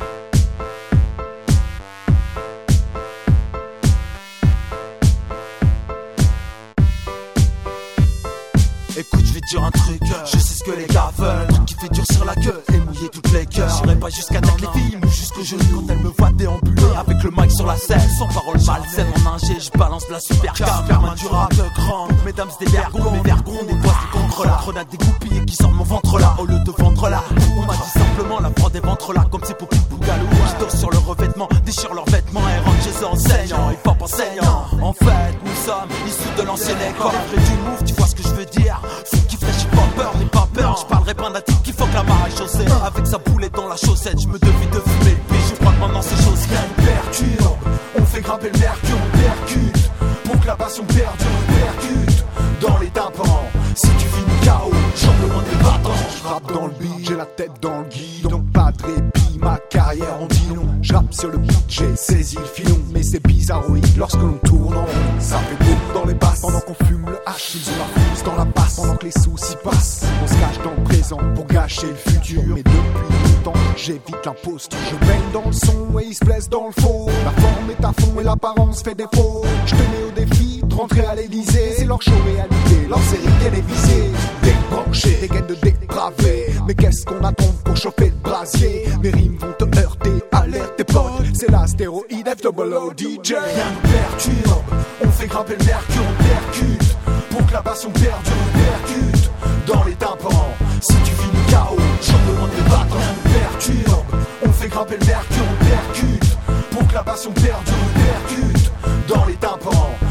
Écoute, je vais te dire un truc, je sais ce que les gars veulent. Un truc qui fait durcir la queue et mouiller toutes les cœurs. J'irai pas jusqu'à tête les filles, mais jusqu'au genou. Quand elles me voient déambuler avec le mic sur la scène, sans parole malsaine en ingé, je balance la super cam. Superman du rap grand, mesdames des vergons, mes vergons, des boîtes des contre là. Grenades dégoupillées qui sortent mon ventre là, au lieu de vendre là. On m'a dit simplement la prod des ventres là, comme c'est pour Pete Bougalou. Qui dosent sur le revêtement, déchirent leurs vêtements et rentrent chez eux enseignants. Hip hop enseignant, en fait, nous sommes issus de l'ancienne école. Après du move, tu vois ce que je veux dire. Ceux qui fraîchent, j'ai pas peur, n'aie pas peur. Je parlerai pas d'un type qui fuck la marée chaussée. Avec sa boulette dans la chaussette, je me devais de fumer. Puis je crois que maintenant c'est chose qui perturbe. On fait grimper le mercure, on percute. Pour que la passion perdure, on percute. Dans les tympans, si tu finis KO, j'en loin des battants. Je rappe dans le beat, j'ai la tête dans le guidon. Pas de répit, ma carrière en dit non. Je rappe sur le beat, j'ai saisi le filon. Mais c'est bizarroïde lorsque l'on tourne en rond. Ça fait boum dans les basses pendant qu'on fume le hache. Ils ont la fuse dans la basse pendant que les soucis passent. On se cache dans le présent pour gâcher le futur. Mais depuis longtemps, j'évite l'imposture. Je baigne dans le son et ils se blessent dans le faux. La forme est à fond et l'apparence fait défaut. Je te mets au défi de rentrer à l'Elysée. C'est leur show réalité, leur série télévisée. Débranchés, des gaines de dépravés. Mais qu'est-ce qu'on attend pour chauffer le brasier? Mes rimes vont te heurter, alerte tes potes. C'est la stéroïde F-double-O DJ. Rien ne perturbe, on fait grimper le mercure, on percute. Pour que la passion perdure, on percute. Dans les tympans, si tu finis KO, j'en demande des battants. Rien ne perturbe, on fait grimper le mercure, on percute. Pour que la passion perdure, on percute. Dans les tympans,